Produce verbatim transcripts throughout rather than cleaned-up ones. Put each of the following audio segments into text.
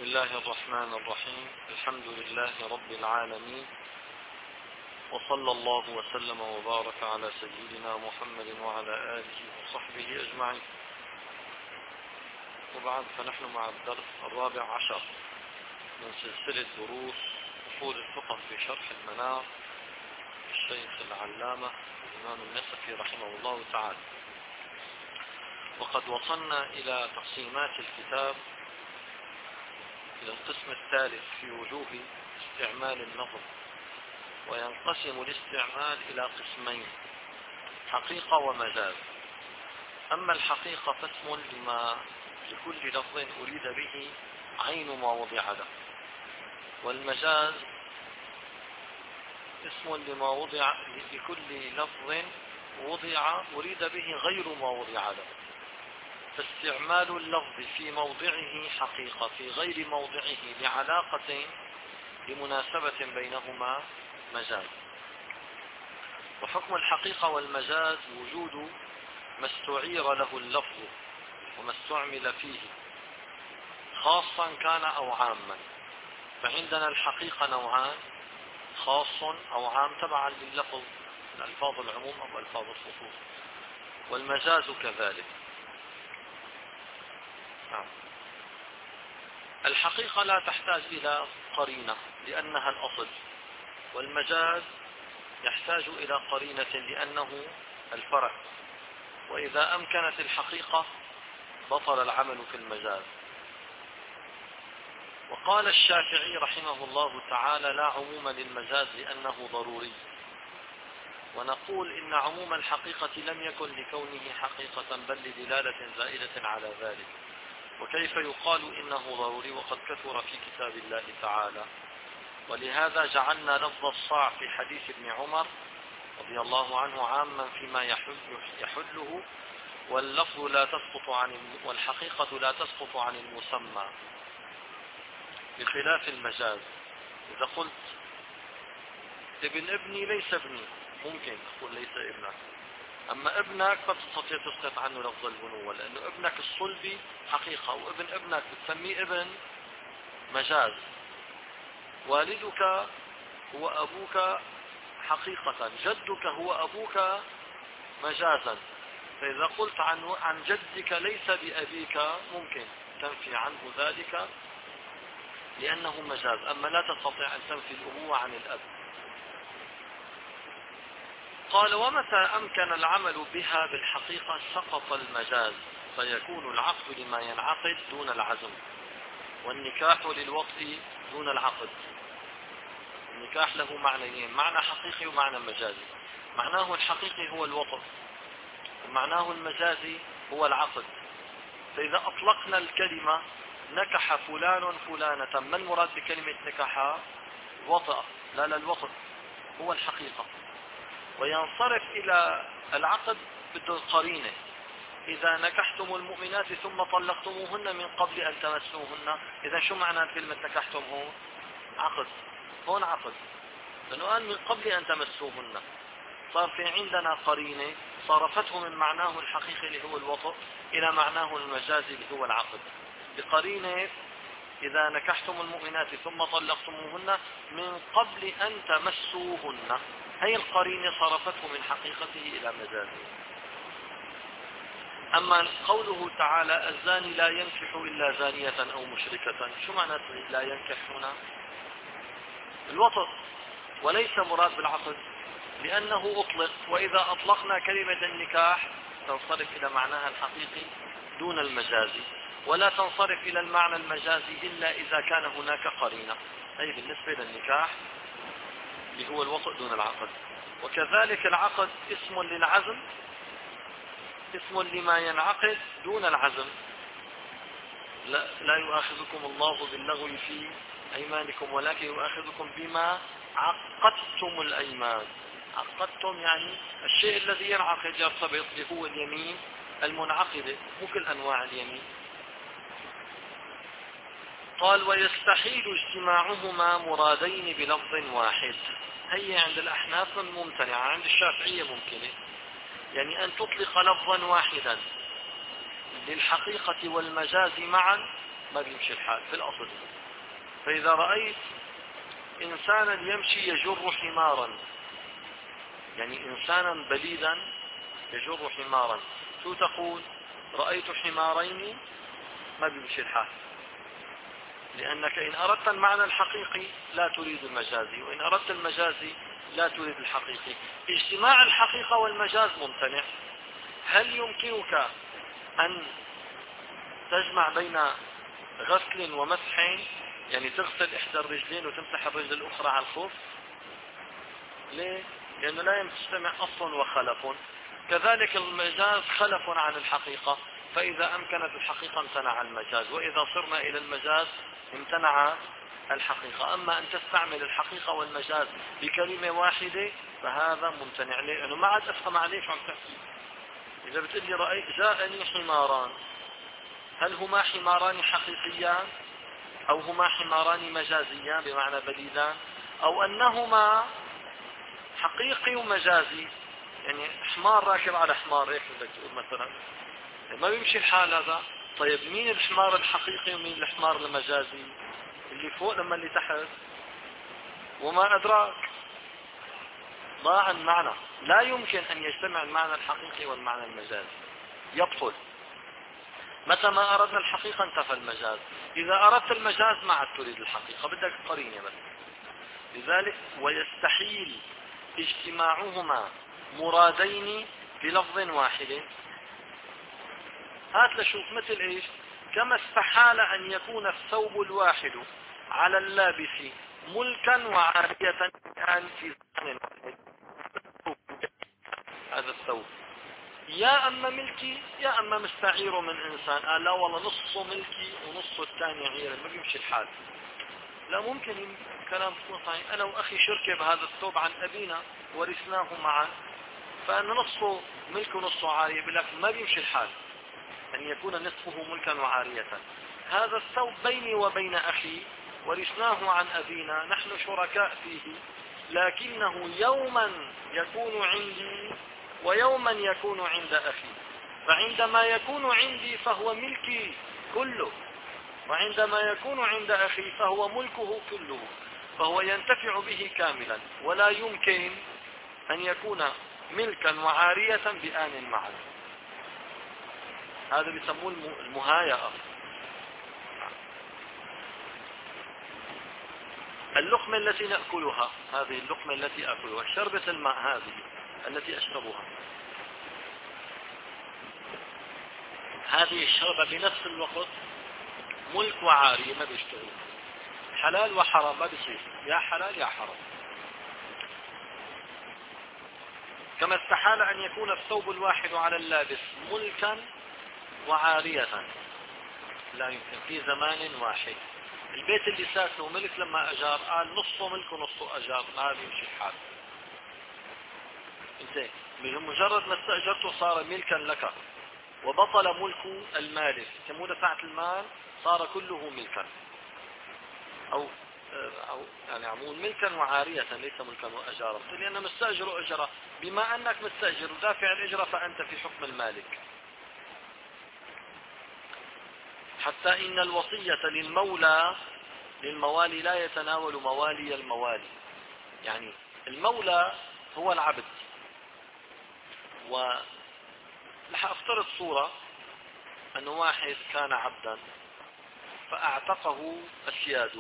الله الرحمن الرحيم. الحمد لله رب العالمين، وصلى الله وسلم وبارك على سيدنا محمد وعلى آله وصحبه أجمعين. وبعد، فنحن مع الدرس الرابع عشر من سلسلة دروس أصول الفقه في شرح المنار الشيخ العلامة الإمام النسفي رحمه الله تعالى. وقد وصلنا إلى تقسيمات الكتاب إلى القسم الثالث في وجوه استعمال اللفظ. وينقسم الاستعمال إلى قسمين: حقيقة ومجاز. أما الحقيقة فاسم لما لكل لفظ أريد به عين ما وضع له، والمجاز اسم لما وضع لكل لفظ وضع أريد به غير ما وضع له. فاستعمال اللفظ في موضعه حقيقة، في غير موضعه لعلاقة لمناسبة بينهما مجاز. وحكم الحقيقة والمجاز وجود ما استعير له اللفظ وما استعمل فيه، خاصا كان أو عاما. فعندنا الحقيقة نوعان: خاص أو عام تبعا لللفظ من ألفاظ العموم أو ألفاظ الخصوص، والمجاز كذلك. نعم. الحقيقة لا تحتاج إلى قرينة لأنها الأصل، والمجاز يحتاج إلى قرينة لأنه الفرع. وإذا أمكنت الحقيقة بطل العمل في المجاز. وقال الشافعي رحمه الله تعالى: لا عموم للمجاز لأنه ضروري. ونقول إن عموم الحقيقة لم يكن لكونه حقيقة، بل لدلالة زائدة على ذلك. وكيف يقال إنه ضروري وقد كثر في كتاب الله تعالى؟ ولهذا جعلنا لفظ الصاع في حديث ابن عمر رضي الله عنه عاما فيما يحل يحله، واللفظ لا تسقط عن والحقيقة لا تسقط عن المسمى، بخلاف المجاز. إذا قلت ابن ابني ليس ابني، ممكن تقول ليس ابنك. أما ابنك فتستطيع تسقط عنه لفظ البنوة، لأنه ابنك الصلبي حقيقة، وابن ابنك بتسميه ابن مجاز. والدك هو أبوك حقيقة، جدك هو أبوك مجازا. فإذا قلت عن عن جدك ليس بأبيك، ممكن تنفي عنه ذلك لأنه مجاز، أما لا تستطيع أن تنفي الأبوة عن الأب. قال: ومتى أمكن العمل بها بالحقيقة سقط المجاز، فيكون العقد لما ينعقد دون العزم، والنكاح للوطء دون العقد. النكاح له معنيين: معنى حقيقي ومعنى مجازي. معناه الحقيقي هو الوطء، ومعناه المجازي هو العقد. فإذا أطلقنا الكلمة نكح فلان فلانة، ما المراد بكلمة نكح؟ وطأ. لا لا، الوطء هو الحقيقة. وينصرف إلى العقد بدون قرينة: إذا نكحتم المؤمنات ثم طلقتموهن من قبل أن تمسوهن. إذا شو معنى كلمة نكحتم؟ هون عقد، هون عقد، لأنه قال من قبل أن تمسوهن. صار في عندنا قرينة صرفته من معناه الحقيقي اللي هو الوطء إلى معناه المجازي اللي هو العقد، بقرينة إذا نكحتم المؤمنات ثم طلقتموهن من قبل أن تمسوهن. هي القرينة صرفته من حقيقته إلى مجازه. أما قوله تعالى: الزاني لا ينكح إلا زانية أو مشركة، شو معنى لا ينكح هنا؟ الوطء، وليس مراد بالعقد، لأنه أطلق. وإذا أطلقنا كلمة النكاح تنصرف إلى معناها الحقيقي دون المجازي، ولا تنصرف إلى المعنى المجازي إلا إذا كان هناك قرينة، أي بالنسبة للنكاح اللي هو الوطء دون العقد. وكذلك العقد اسم للعزم، اسم لما ينعقد دون العزم. لا, لا يؤاخذكم الله باللغو في أيمانكم ولكن يؤاخذكم بما عقدتم الأيمان. عقدتم يعني الشيء الذي ينعقد يرتبط اللي هو اليمين المنعقدة، مو كل أنواع اليمين. قال: ويستحيل اجتماعهما مرادين بلفظ واحد. هي عند الأحناف ممتنعة، عند الشافعية ممكنة. يعني أن تطلق لفظا واحدا للحقيقة والمجاز معا ما بيمشي الحال في الأصل. فإذا رأيت إنسانا يمشي يجر حمارا، يعني إنسانا بليدا يجر حمارا، شو تقول؟ رأيت حمارين، ما بيمشي الحال، لأنك إن أردت المعنى الحقيقي لا تريد المجازي، وإن أردت المجازي لا تريد الحقيقي. اجتماع الحقيقة والمجاز ممتنع. هل يمكنك أن تجمع بين غسل ومسحين، يعني تغسل إحدى الرجلين وتمسح الرجل الأخرى على الخف؟ ليه؟ لأنه لا يجتمع أصل وخلف. كذلك المجاز خلف عن الحقيقة، فإذا أمكنت الحقيقة امتنع المجاز، وإذا صرنا إلى المجاز امتنع الحقيقة. أما أن تستعمل الحقيقة والمجاز بكلمة واحدة فهذا ممتنع. ليه؟ أنه ما عاد أفهم عليه شو عم تحكي. إذا بتقول لي رأيت جاءني حماران، هل هما حماران حقيقيان أو هما حماران مجازيان بمعنى بليدان، أو أنهما حقيقي ومجازي، يعني حمار راكب على حمار، هيك بدك تقول مثلا، ما بيمشي الحال هذا. طيب مين الحمار الحقيقي ومين الحمار المجازي؟ اللي فوق لما اللي تحت؟ وما أدراك، ضاع المعنى. لا يمكن أن يجتمع المعنى الحقيقي والمعنى المجازي، يبطل. متى ما أردنا الحقيقة انتفى المجاز. إذا أردت المجاز ما عاد تريد الحقيقة، بدك قرينة بس. لذلك ويستحيل اجتماعهما مرادين بلفظ واحد. هات لشوف مثل ايش؟ كما استحال ان يكون الثوب الواحد على اللابس ملكا وعارية الآن في زمن واحد. هذا الثوب يا اما ملكي يا اما مستعير من انسان. قال لا والله نصه ملكي ونصه الثاني عيرة، ما بيمشي الحال. لا ممكن كلام تكون صحيح. انا واخي شركة بهذا الثوب عن ابينا ورثناه معا، فان نصه ملك ونصه عارية، بلك ما بيمشي الحال أن يكون نصفه ملكا وعارية. هذا الثوب بيني وبين أخي ورثناه عن أبينا، نحن شركاء فيه، لكنه يوما يكون عندي ويوما يكون عند أخي. فعندما يكون عندي فهو ملكي كله، وعندما يكون عند أخي فهو ملكه كله، فهو ينتفع به كاملا، ولا يمكن أن يكون ملكا وعارية بآن معا. هذا بيسموه المهايئة. اللقمة التي نأكلها، هذه اللقمة التي أكلها، شربة الماء هذه التي أشربها، هذه الشربة بنفس الوقت ملك وعارية، ما بيشتغل. حلال وحرام ما بيصير، يا حلال يا حرام. كما استحال أن يكون الثوب الواحد على اللابس ملكا وعارية، لا يمكن في زمان واحد. البيت اللي ساكنه ملك لما أجار، قال نصه ملك ونصه أجار، ما بيمشي الحال. انت بمجرد ما استأجرته صار ملكا لك، وبطل ملك المالك، يسمونه دفعت المال صار كله ملكا، أو أو يعني عمول ملكا وعارية ليس ملكا وأجارة، لأن مستأجر أجرة. بما أنك مستأجر ودافع الأجرة فأنت في حكم المالك. حتى إن الوصية للمولى للموالي لا يتناول موالي الموالي. يعني المولى هو العبد، ورح أفترض صورة أن واحد كان عبدا فأعتقه أسياده،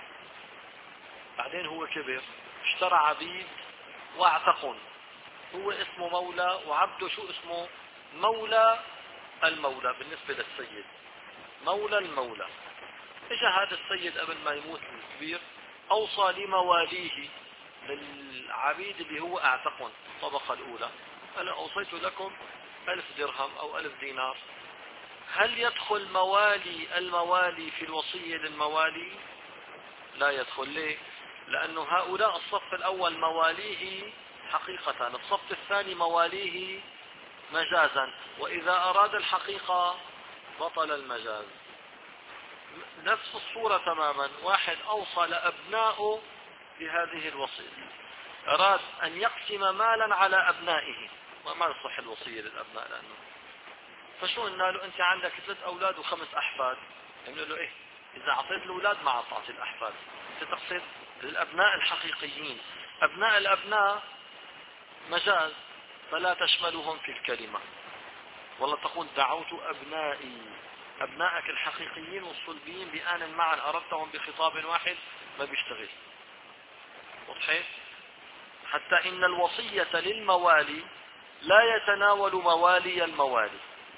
بعدين هو كبر اشترى عبيد واعتقون، هو اسمه مولى وعبده شو اسمه؟ مولى المولى بالنسبة للسيد، مولى المولى. اجى هذا السيد قبل ما يموت الكبير اوصى لمواليه للعبيد اللي هو اعتقون الطبقة الاولى، انا اوصيت لكم الف درهم او الف دينار. هل يدخل موالي الموالي في الوصية للموالي؟ لا يدخل. ليه؟ لانه هؤلاء الصف الاول مواليه حقيقة، الصف الثاني مواليه مجازا، واذا اراد الحقيقة بطل المجاز. نفس الصورة تماما، واحد اوصى لابنائه بهذه الوصية، اراد ان يقسم مالا على ابنائه، وما يصح الوصية للابناء، لانه فشو قلنا له؟ انت عندك ثلاث اولاد وخمس احفاد، قلنا له ايه إذا أعطيت الأولاد ما أعطيت الأحفاد. أنت تقصد الأبناء الحقيقيين. أبناء الأبناء مجاز فلا تشملهم في الكلمة. والله تقول دعوت أبنائي، أبنائك الحقيقيين والصلبيين بآن معا أردتهم بخطاب واحد ما بيشتغل. وضحيت؟ حتى إن الوصية للموالي لا يتناول موالي الموالي.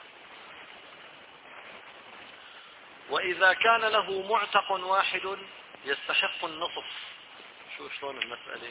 وإذا كان له معتق واحد يستحق النصف. شو شلون المسألة؟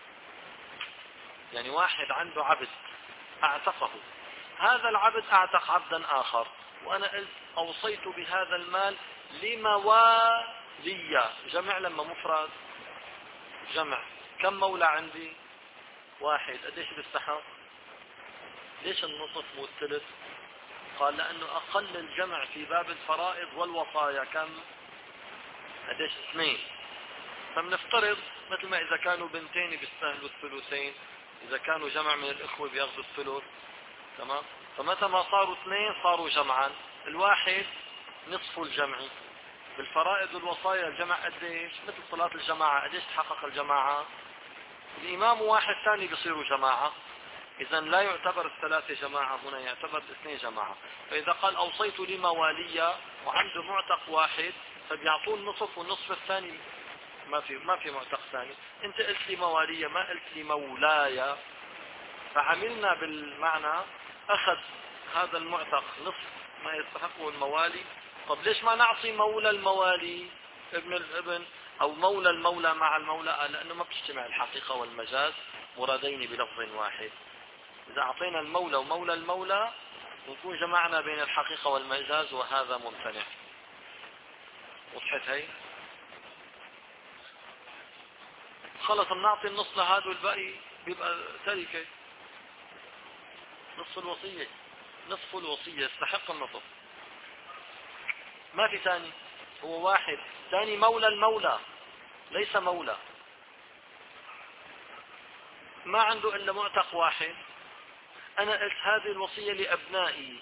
يعني واحد عنده عبد اعتقه، هذا العبد اعتق عبدا آخر، وأنا قلت أوصيت بهذا المال لموالي، جمع لما مفرد جمع، كم مولى عندي؟ واحد. قديش بيستحق؟ ليش النصف مو الثلث؟ قال لأنه أقل الجمع في باب الفرائض والوصايا كم؟ قديش؟ اثنين. فبنفترض مثل ما إذا كانوا بنتين بيستاهلوا الثلثين، إذا كانوا جمع من الإخوة بياخذوا الثلث. تمام؟ فمتى ما صاروا اثنين صاروا جمعا، الواحد نصف الجمع. بالفرائض والوصايا الجمع قديش؟ مثل صلاة الجماعة، قديش تحقق الجماعة؟ الإمام واحد ثاني بيصيروا جماعة. إذا لا يعتبر الثلاثة جماعة هنا، يعتبر الاثنين جماعة. فإذا قال أوصيت لموالية وعنده معتق واحد فبيعطوه النصف، والنصف الثاني ما في ما في معتق ثاني. أنت قلت لي موالية ما قلت لي مولاي، فعملنا بالمعنى أخذ هذا المعتق نصف ما يستحقه الموالي. طب ليش ما نعطي مولى الموالي ابن الابن أو مولى المولى مع المولى؟ لأنه ما بتجتمع الحقيقة والمجاز مرادين بلفظ واحد. إذا أعطينا المولى ومولى المولى نكون جمعنا بين الحقيقة والمجاز، وهذا ممتنع. وضحت هي؟ خلص بنعطي النص لهذا والباقي بيبقى تركة. نصف الوصية، نصف الوصية يستحق النصف، ما في ثاني، هو واحد. ثاني مولى المولى ليس مولى، ما عنده إلا معتق واحد. أنا قلت هذه الوصية لأبنائي.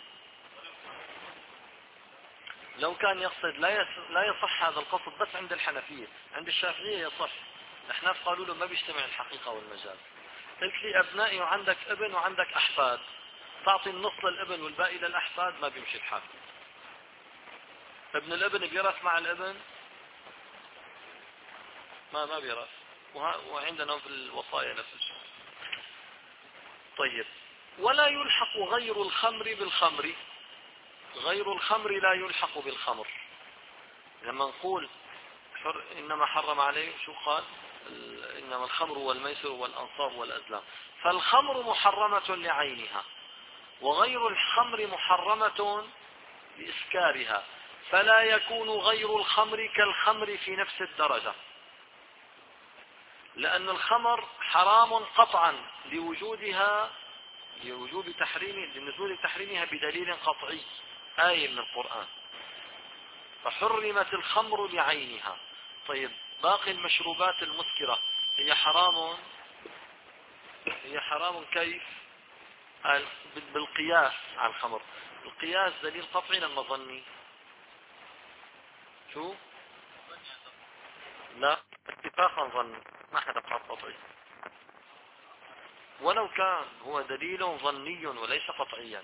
لو كان يقصد لا لا يصح هذا القصد بس عند الحنفية، عند الشافعية يصح. الأحناف قالوا له ما بيجتمع الحقيقة والمجاز. قلت لي أبنائي وعندك ابن وعندك أحفاد، تعطي النص للابن والباقي للأحفاد، ما بيمشي الحال. ابن الابن بيرث مع الابن؟ ما ما بيرث. وعندنا في الوصايا نفس الشيء. طيب، ولا يلحق غير الخمر بالخمر. غير الخمر لا يلحق بالخمر. لما نقول حر إنما حرم عليه، شو قال؟ إنما الخمر والميسر والأنصاب والأزلام. فالخمر محرمة لعينها، وغير الخمر محرمة لإسكارها، فلا يكون غير الخمر كالخمر في نفس الدرجة، لأن الخمر حرام قطعا لوجودها، لوجوب تحريم، لنزول تحريمها بدليل قطعي، آية من القرآن، فحرمت الخمر لعينها. طيب، باقي المشروبات المسكرة هي حرام، هي حرام كيف؟ بالقياس على الخمر. القياس دليل قطعي لما ظني؟ شو؟ لا، اتفاقا ظني، ما حدا قال قطعي. ولو كان هو دليل ظني وليس قطعيا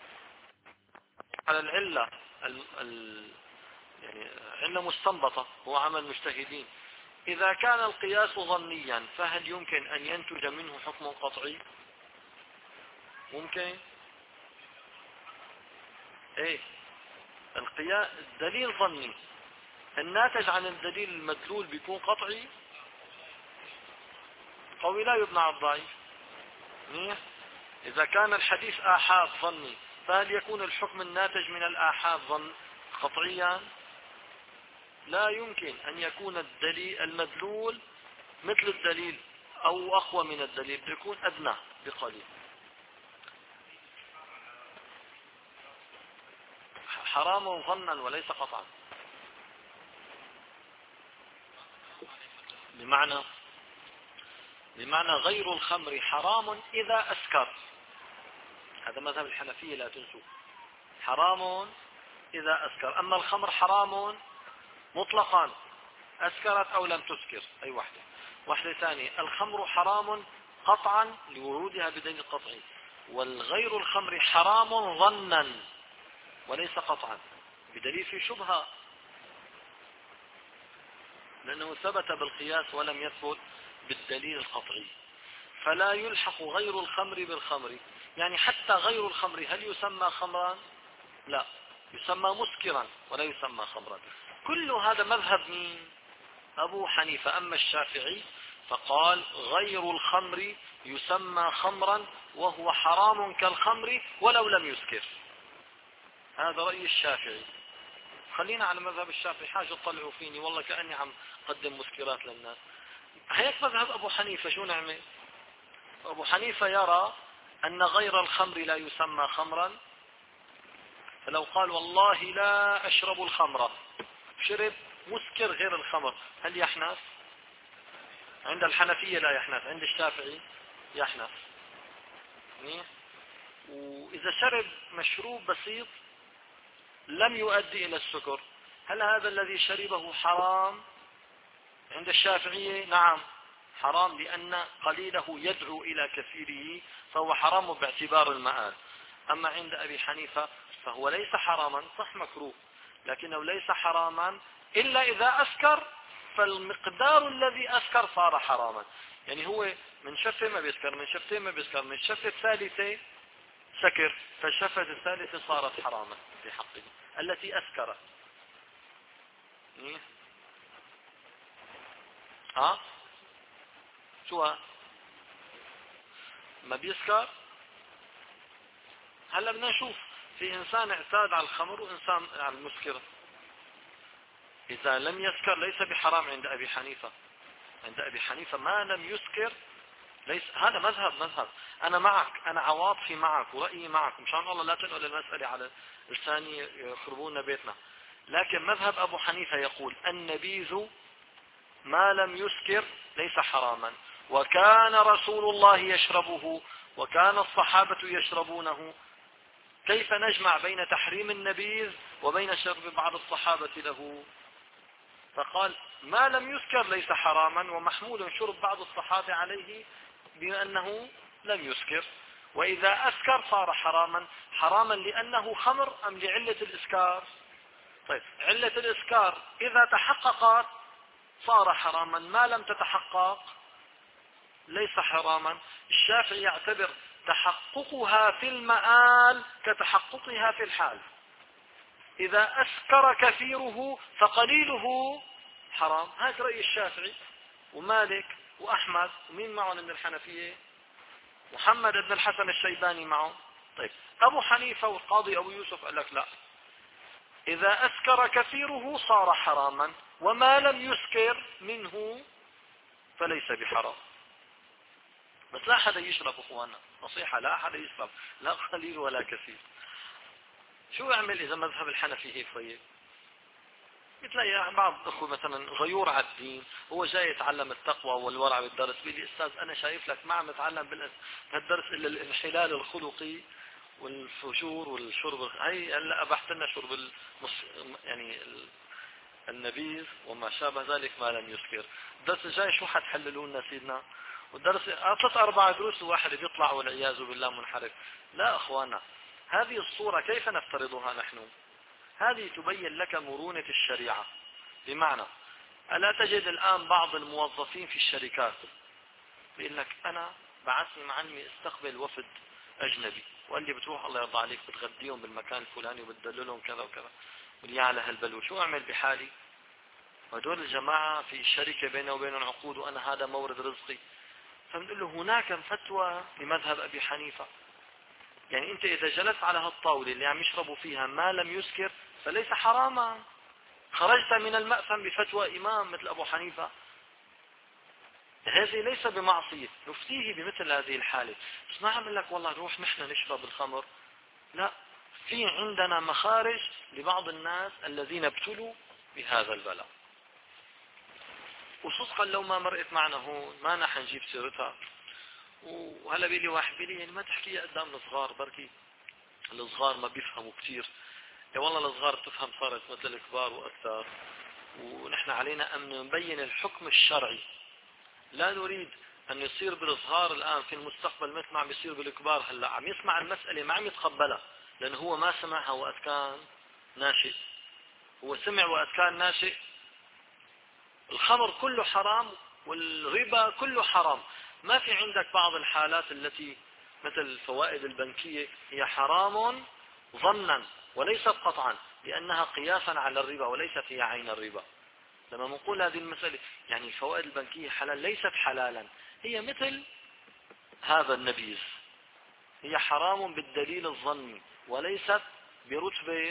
على العلة، ال ال يعني علة مستنبطة، هو عمل مجتهدين. إذا كان القياس ظنيا فهل يمكن أن ينتج منه حكم قطعي؟ ممكن. ايه، القياس الدليل ظني، الناتج عن الدليل المدلول بيكون قطعي. قوي لا يبنى على الضعيف. إذا كان الحديث آحاد ظني فهل يكون الحكم الناتج من الآحاد ظن قطعيا؟ لا يمكن أن يكون الدليل المدلول مثل الدليل أو أقوى من الدليل، بيكون أدنى بقليل. حرام ظنا وليس قطعا. بمعنى بمعنى غير الخمر حرام إذا أسكر، هذا مذهب الحنفية لا تنسوا، حرام إذا أسكر. أما الخمر حرام مطلقا، أسكرت أو لم تسكر، أي واحدة. واحدة ثانية، الخمر حرام قطعا لورودها بدليل قطعي، والغير الخمر حرام ظنا وليس قطعا بدليل في شبهة، لأنه ثبت بالقياس ولم يثبت بالدليل القطعي. فلا يلحق غير الخمر بالخمر، يعني حتى غير الخمر هل يسمى خمرا؟ لا، يسمى مسكرا ولا يسمى خمرا. كل هذا مذهب مين؟ أبو حنيفة. أما الشافعي فقال غير الخمر يسمى خمرا وهو حرام كالخمر ولو لم يسكر. هذا رأي الشافعي. خلينا على مذهب الشافعي، حاجة تطلعوا فيني والله كأني عم قدم مسكرات للناس. هيك مذهب أبو حنيفة. شو نعمل؟ أبو حنيفة يرى أن غير الخمر لا يسمى خمرا، فلو قال والله لا أشرب الخمر، شرب مسكر غير الخمر، هل يحنث؟ عند الحنفية لا يحنث، عند الشافعي يحنث. وإذا شرب مشروب بسيط لم يؤدي إلى السكر، هل هذا الذي شربه حرام؟ عند الشافعية نعم حرام، لأن قليله يدعو إلى كثيره، فهو حرام باعتبار المآل. أما عند أبي حنيفة فهو ليس حراما، صح مكروه، لكنه ليس حراما إلا إذا أسكر، فالمقدار الذي أسكر صار حراما. يعني هو من شفة ما بيسكر، من شفتين ما بيسكر، من شفة الثالثة سكر، فالشفة الثالثة صارت حراما في حقه التي أسكرت. ها شو ما بيسكر؟ هلا بدنا نشوف، في انسان اعتاد على الخمر وانسان على المسكر. اذا لم يسكر ليس بحرام عند ابي حنيفة. عند ابي حنيفة ما لم يسكر ليس. هذا مذهب مذهب انا معك، انا عواطفي معك ورأيي معك، مشان الله لا تنقل المسألة على لساني يخربون بيتنا. لكن مذهب ابو حنيفة يقول النبيذ ما لم يسكر ليس حراما، وكان رسول الله يشربه وكان الصحابة يشربونه، كيف نجمع بين تحريم النبيذ وبين شرب بعض الصحابة له؟ فقال ما لم يسكر ليس حراما، ومحمول شرب بعض الصحابة عليه بأنه لم يسكر. وإذا أسكر صار حراما. حراما لأنه خمر أم لعلة الإسكار؟ طيب علة الإسكار إذا تحققت صار حراما، ما لم تتحقق ليس حراما. الشافعي يعتبر تحققها في المآل كتحققها في الحال. إذا أسكر كثيره فقليله حرام. هذا رأي الشافعي ومالك وأحمد، ومين معهم من الحنفية؟ محمد بن الحسن الشيباني معه. طيب أبو حنيفة والقاضي أبو يوسف قال لك لا، إذا أسكر كثيره صار حراما، وما لم يسكر منه فليس بحرام. بس لا حدا يشرب اخوانا، نصيحة، لا حدا يشرب، لا قليل ولا كثير. شو اعمل اذا مذهب الحنفي هيك طيب؟ بتلاقي بعض اخوه مثلا غيور على الدين، هو جاي يتعلم التقوى والورع بالدرس، بيقول لي استاذ انا شايف لك ما عم اتعلم بالدرس الا الانحلال الخلقي والفجور والشرب. هي هلا ابحت لنا شرب المص... يعني النبيذ وما شابه ذلك ما لم يسكر. الدرس الجاي شو حتحللوا لنا سيدنا؟ والدرس ثلاث أربع دروس وواحد بيطلع والعياذ بالله منحرف. لا أخوانا، هذه الصورة كيف نفترضها نحن؟ هذه تبين لك مرونة الشريعة. بمعنى ألا تجد الآن بعض الموظفين في الشركات بيقول لك أنا بعثني معلمي استقبل وفد أجنبي، وقال لي بتروح الله يرضى عليك بتغديهم بالمكان الفلاني وبتدللهم كذا وكذا. قل يا على هالبلو شو أعمل بحالي؟ وهدول الجماعة في شركة بينه وبينهم عقود وأنا هذا مورد رزقي. فبنقول له هناك فتوى لمذهب أبي حنيفة، يعني أنت إذا جلست على هالطاولة اللي عم يشربوا فيها ما لم يسكر فليس حراما، خرجت من المأثم بفتوى إمام مثل أبو حنيفة. هذه ليس بمعصية، نفتيه بمثل هذه الحالة. بس ما عم لك والله روح نحن نشرب الخمر، لا، في عندنا مخارج لبعض الناس الذين ابتلوا بهذا البلاء. وصدقا لو ما مرقت معنا هون ما نحن نجيب سيرتها. وهلا بيلي واحد بيلي يعني ما تحكيها قدام الصغار، بركي الصغار ما بيفهموا كثير. يا والله الصغار تفهم صارت مثل الكبار واكثر، ونحن علينا أن نبين الحكم الشرعي. لا نريد أن يصير بالصغار الآن في المستقبل مثل ما عم يصير بالكبار. هلا عم يسمع المسألة ما عم يتقبلها، لأنه هو ما سمعها وقت كان ناشئ. هو سمع وقت كان ناشئ الخمر كله حرام والربا كله حرام. ما في عندك بعض الحالات التي مثل الفوائد البنكية هي حرام ظنا وليست قطعا، لأنها قياسا على الربا وليست هي عين الربا. لما نقول هذه المسألة يعني الفوائد البنكية حلال، ليست حلالا، هي مثل هذا النبيذ، هي حرام بالدليل الظني وليست برتبة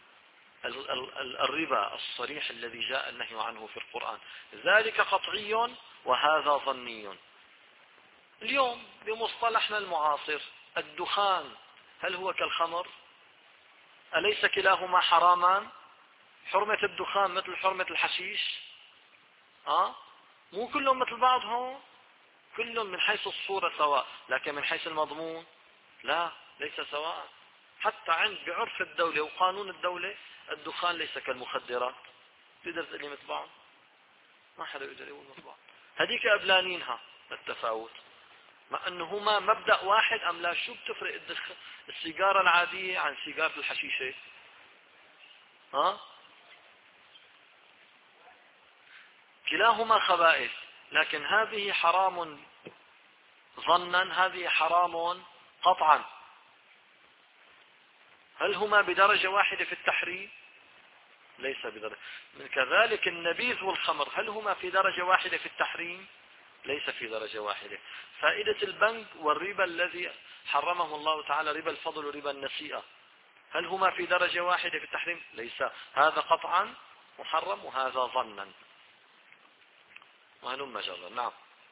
الربا الصريح الذي جاء النهي عنه في القرآن. ذلك قطعي وهذا ظني. اليوم بمصطلحنا المعاصر الدخان هل هو كالخمر؟ أليس كلاهما حرامان؟ حرمة الدخان مثل حرمة الحشيش؟ أه؟ مو كلهم مثل بعضهم، كلهم من حيث الصورة سواء، لكن من حيث المضمون لا، ليس سواء. حتى عند بعرف الدولة وقانون الدولة الدخان ليس كالمخدرات. تقدر تقول لي مثل بعض؟ ما حدا يقدر يقول مثل بعض. هذيك قبلانينها التفاوت، مع انه هما مبدأ واحد ام لا. شو بتفرق الدخ... السيجارة العادية عن سيجارة الحشيشة؟ ها؟ كلاهما خبائث، لكن هذه حرام ظنا، هذه حرام قطعا. هل هما بدرجة واحدة في التحريم؟ ليس بدرجة. كذلك النبيذ والخمر هل هما في درجة واحدة في التحريم؟ ليس في درجة واحدة. فائدة البنك والربا الذي حرمه الله تعالى، ربا الفضل وربا النسيئة، هل هما في درجة واحدة في التحريم؟ ليس. هذا قطعا محرم وهذا ظنا. وهلم جرا. نعم.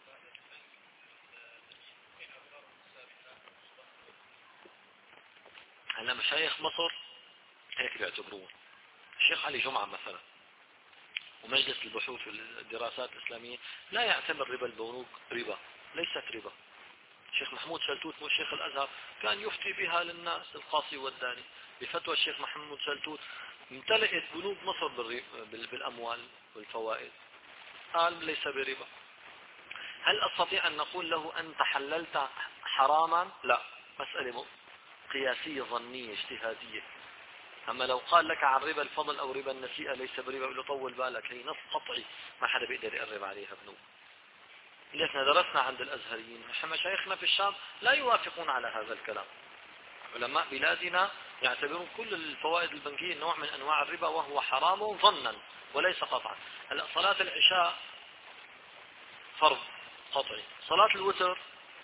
هلا مشايخ مصر هيك بيعتبروه. الشيخ علي جمعة مثلا ومجلس البحوث والدراسات الإسلامية لا يعتبر ربا البنوك ربا، ليست ربا. الشيخ محمود شلتوت والشيخ الأزهر كان يفتي بها للناس، القاصي والداني، بفتوى الشيخ محمود شلتوت امتلئت بنوك مصر بالأموال والفوائد، قال ليس بربا. هل أستطيع أن نقول له أنت حللت حراما؟ لا، مسألة قياسية ظنية اجتهادية. أما لو قال لك عن ربا الفضل أو ربا النسيئة ليس بربا، يقول له طول بالك، هي نص قطعي ما حدا بيقدر يقرب عليها بنوب. احنا درسنا عند الأزهريين، مشايخنا في الشام لا يوافقون على هذا الكلام. علماء بلادنا يعتبرون كل الفوائد البنكية نوع من أنواع الربا وهو حرام ظنا وليس قطعا. هلا صلاة العشاء فرض قطعي، صلاة الوتر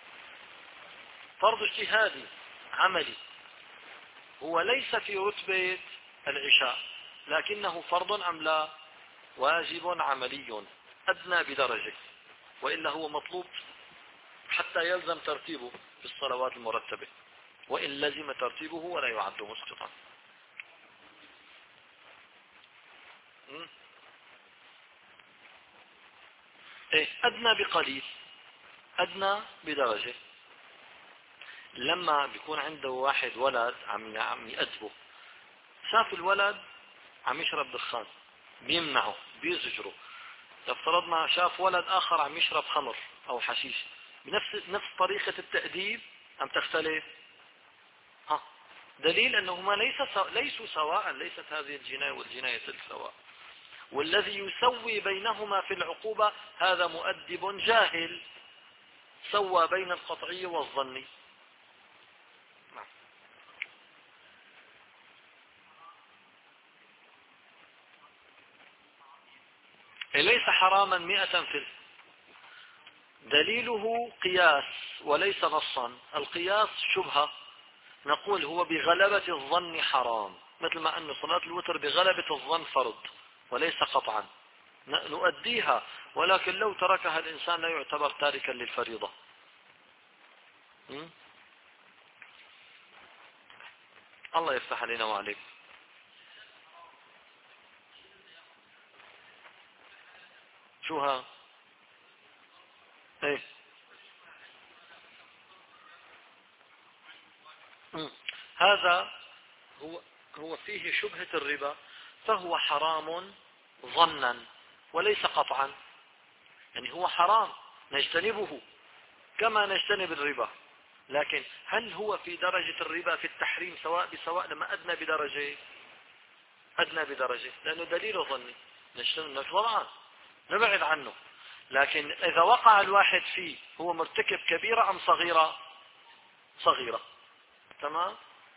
فرض اجتهادي عملي، هو ليس في رتبة العشاء لكنه فرض أم لا؟ واجب عملي أدنى بدرجة، وإلا هو مطلوب حتى يلزم ترتيبه في الصلوات المرتبة، وإن لزم ترتيبه ولا يعد مسقطا. إيه أدنى بقليل، أدنى بدرجة. لما بيكون عنده واحد ولد عم عم يأدبه، شاف الولد عم يشرب دخان بيمنعه بيزجره. لو افترضنا شاف ولد آخر عم يشرب خمر أو حشيش، بنفس نفس طريقة التأديب أم تختلف؟ ها، دليل أنهما ليس سو... ليسوا سواء، ليست هذه الجناية والجناية السواء. والذي يسوي بينهما في العقوبة هذا مؤدب جاهل سوى بين القطعي والظني. ليس حراما مئة في دليله قياس وليس نصا. القياس شبهة، نقول هو بغلبة الظن حرام، مثل ما أن صلاة الوتر بغلبة الظن فرض وليس قطعا، نؤديها، ولكن لو تركها الإنسان لا يعتبر تاركا للفريضة. م? الله يفتح علينا وعليك. شو ها؟ ايه م. هذا هو هو فيه شبهة الربا، فهو حرام ظنا وليس قطعا، يعني هو حرام نجتنبه كما نجتنب الربا، لكن هل هو في درجة الربا في التحريم سواء بسواء؟ لما أدنى بدرجة، أدنى بدرجة، لأنه دليل ظني نجتنب طبعا نبعد عنه. لكن إذا وقع الواحد فيه هو مرتكب كبيرة أم صغيرة؟ صغيرة. تمام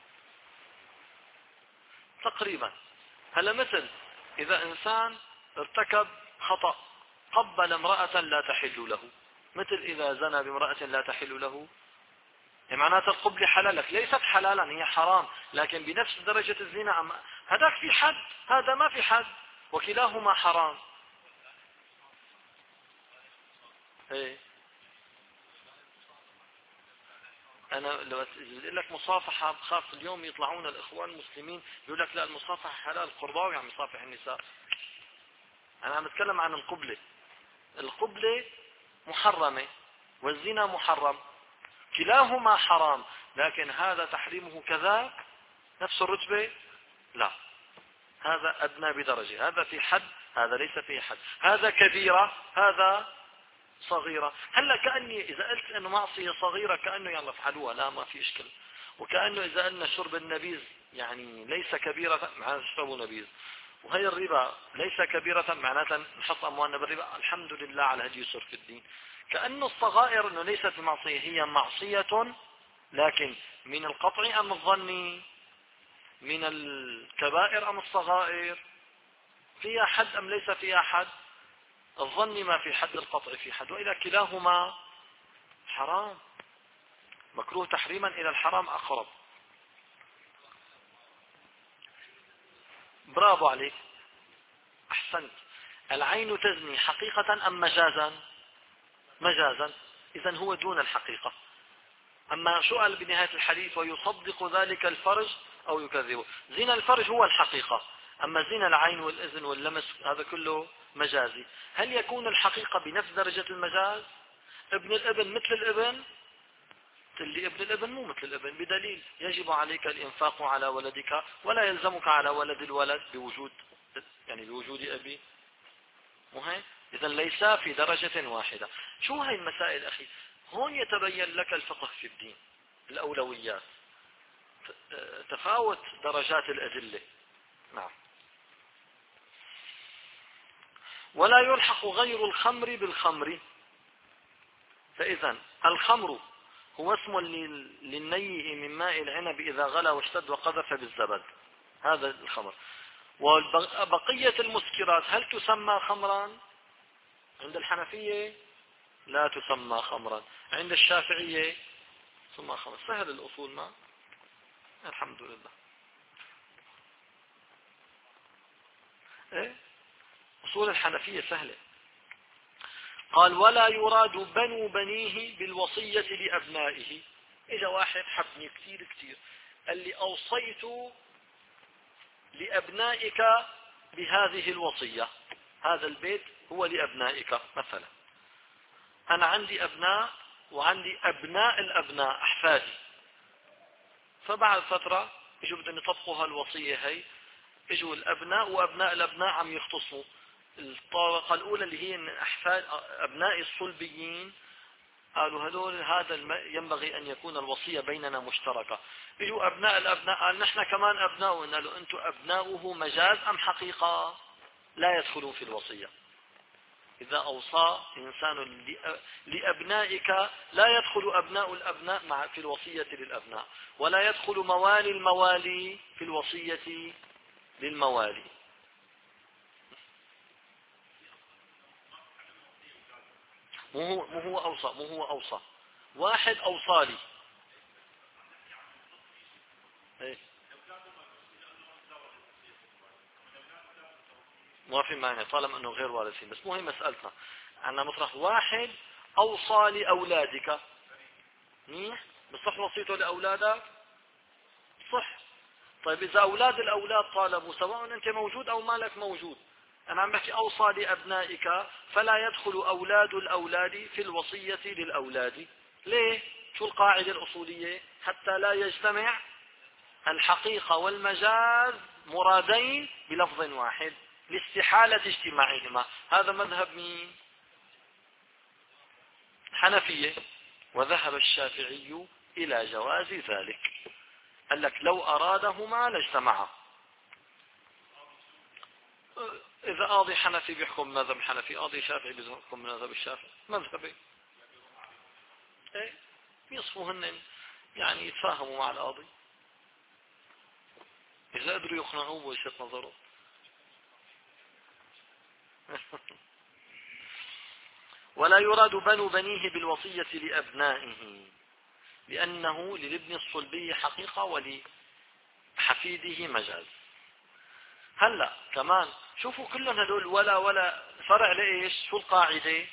تقريبا. هلا مثل إذا إنسان ارتكب خطأ قبل امرأة لا تحل له، مثل إذا زنى بامرأة لا تحل له، معناته القبلة حلالك ليست حلالا، هي حرام، لكن بنفس درجة الزنا. هذاك في حد، هذا ما في حد، وكلاهما حرام. ايه انا لو اقول لك مصافحة بخاف اليوم يطلعون الاخوان المسلمين يقول لك لا المصافحة حلال، القرضاوي عم يصافح النساء. انا عم اتكلم عن القبلة. القبلة محرمة والزنا محرم، كلاهما حرام، لكن هذا تحريمه كذاك نفس الرتبة؟ لا، هذا أدنى بدرجة، هذا في حد، هذا ليس في حد، هذا كبيرة، هذا صغيرة. هلا كأني إذا قلت أنه معصية صغيرة كأنه يلا افعلوها، لا ما في إشكال. وكأنه إذا قلنا شرب النبيذ يعني ليس كبيرة معناتها اشربوا نبيذ، وهي الربا ليس كبيرة معناتها نحط أموالنا بالربا، الحمد لله على هدي يسر في الدين. كأنه الصغائر أنه ليست معصية، هي معصية، لكن من القطع أم الظني؟ من الكبائر أم الصغائر؟ فيها حد أم ليس فيها حد؟ الظن ما في حد، القطع في حد، وإذا كلاهما حرام مكروه تحريما إلى الحرام أقرب. برافو عليك، أحسنت. العين تزني حقيقة أم مجازا؟ مجازا، إذن هو دون الحقيقة. أما شو قال بنهاية الحديث؟ ويصدق ذلك الفرج أو يكذبه. زنا الفرج هو الحقيقة، أما زنا العين والإذن واللمس هذا كله مجازي. هل يكون الحقيقة بنفس درجة المجاز؟ ابن الابن مثل الابن؟ اللي ابن الابن مو مثل الابن، بدليل يجب عليك الإنفاق على ولدك ولا يلزمك على ولد الولد بوجود، يعني بوجود أبي. مهم. إذا ليس في درجة واحدة. شو هاي المسائل أخي؟ هون يتبين لك الفقه في الدين، الأولويات، تفاوت درجات الأدلة. نعم. ولا يلحق غير الخمر بالخمر. فإذا الخمر هو اسم للنيء من ماء العنب إذا غلى واشتد وقذف بالزبد، هذا الخمر. وبقية المسكرات هل تسمى خمرا؟ عند الحنفية لا تسمى خمرا، عند الشافعية تسمى خمر. سهل الأصول ما الحمد لله. إيه؟ أصول الحنفية سهلة. قال ولا يراد بنو بنيه بالوصية لأبنائه. إذا واحد حبني كثير كثير قال لي أوصيت لأبنائك بهذه الوصية، هذا البيت هو لأبنائك مثلا، أنا عندي أبناء وعندي أبناء الأبناء أحفادي، فبعد فترة يجوا بدهم يطبقوا هالوصية هي، يجوا الأبناء وأبناء الأبناء عم يختصموا. الطريقة الأولى اللي هي أن أحفاد أبناء الصلبيين قالوا هذول هذا ينبغي أن يكون الوصية بيننا مشتركة. يجوا أبناء الأبناء قال نحن كمان أبناء، قالوا أنتم أبناؤه مجاز أم حقيقة؟ لا يدخلوا في الوصية. إذا أوصى إنسان لأبنائك لا يدخل أبناء الأبناء مع في الوصية للأبناء، ولا يدخل موالي الموالي في الوصية للموالي. مو هو مو هو أوصى مو هو أوصى واحد أوصالي. إيه؟ ما في معنى طالما أنه غير وارثين، بس مو هي مسألتنا. عندنا مطرح واحد أوصى لأولادك، منيح، بصح وصيته لأولادك؟ صح. طيب إذا أولاد الأولاد طالبوا سواء أنت موجود أو مالك موجود، أنا عم بحكي أوصى لأبنائك، فلا يدخل أولاد الأولاد في الوصية للأولاد. ليه؟ شو القاعدة الأصولية؟ حتى لا يجتمع الحقيقة والمجاز مرادين بلفظ واحد. لاستحالة اجتماعهما. هذا مذهب مين؟ حنفية. وذهب الشافعي إلى جواز ذلك، قال لك لو أرادهما لاجتمعا. إذا قاضي حنفي بيحكم مذهب الحنفي، قاضي شافعي بيحكم مذهب الشافعي، مذهبي ايه يصفوهن، يعني يتفاهموا مع القاضي إذا قدروا يقنعوه بوجهة نظره. ولا يراد بنو بنيه بالوصية لأبنائه، لأنه للابن الصلبي حقيقة ولحفيده مجاز. هلا كمان شوفوا كلهم هدول ولا ولا فرع لإيش؟ شو القاعدة؟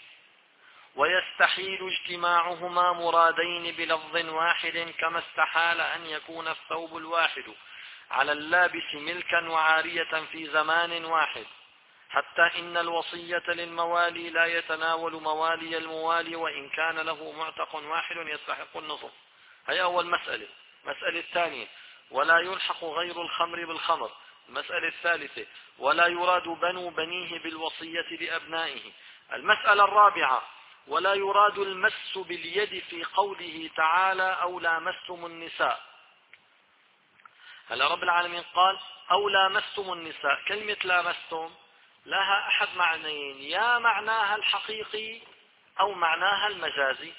ويستحيل اجتماعهما مرادين بلفظ واحد، كما استحال أن يكون الثوب الواحد على اللابس ملكا وعارية في زمان واحد، حتى إن الوصية للموالي لا يتناول موالي الموالي وإن كان له معتق واحد يستحق النصف. هي أول مسألة. مسألة الثانية ولا يلحق غير الخمر بالخمر. المسألة الثالثة ولا يراد بنو بنيه بالوصية لأبنائه. المسألة الرابعة ولا يراد المس باليد في قوله تعالى أو لامستم النساء. هلا رب العالمين قال أو لامستم النساء. كلمة لامستم لها أحد معنيين، يا معناها الحقيقي أو معناها المجازي.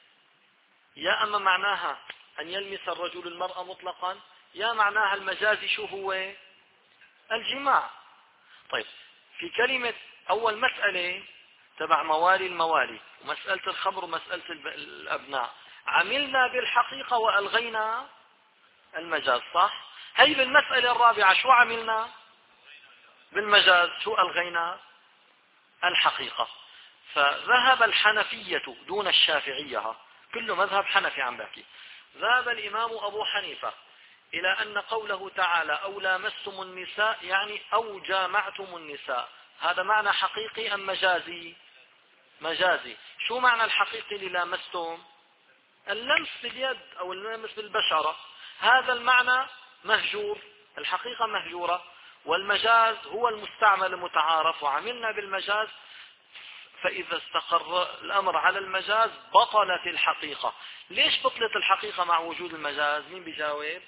يا أما معناها أن يلمس الرجل المرأة مطلقا، يا معناها المجازي شو هو؟ الجماع. طيب في كلمة أول مسألة تبع موالي الموالي ومسألة الخمر ومسألة الأبناء عملنا بالحقيقة وألغينا المجاز، صح؟ هي بالمسألة الرابعة شو عملنا؟ بالمجاز. شو ألغينا؟ الحقيقة. فذهب الحنفية دون الشافعية، كله مذهب حنفي عم بحكي. ذهب الإمام أبو حنيفة إلى أن قوله تعالى أو لامستم النساء يعني أو جامعتم النساء، هذا معنى حقيقي أم مجازي؟ مجازي. شو معنى الحقيقي للامستم؟ اللمس باليد أو اللمس بالبشرة. هذا المعنى مهجور، الحقيقة مهجورة، والمجاز هو المستعمل المتعارف وعملنا بالمجاز. فإذا استقر الأمر على المجاز بطلت الحقيقة. ليش بطلت الحقيقة مع وجود المجاز؟ مين بيجاوب؟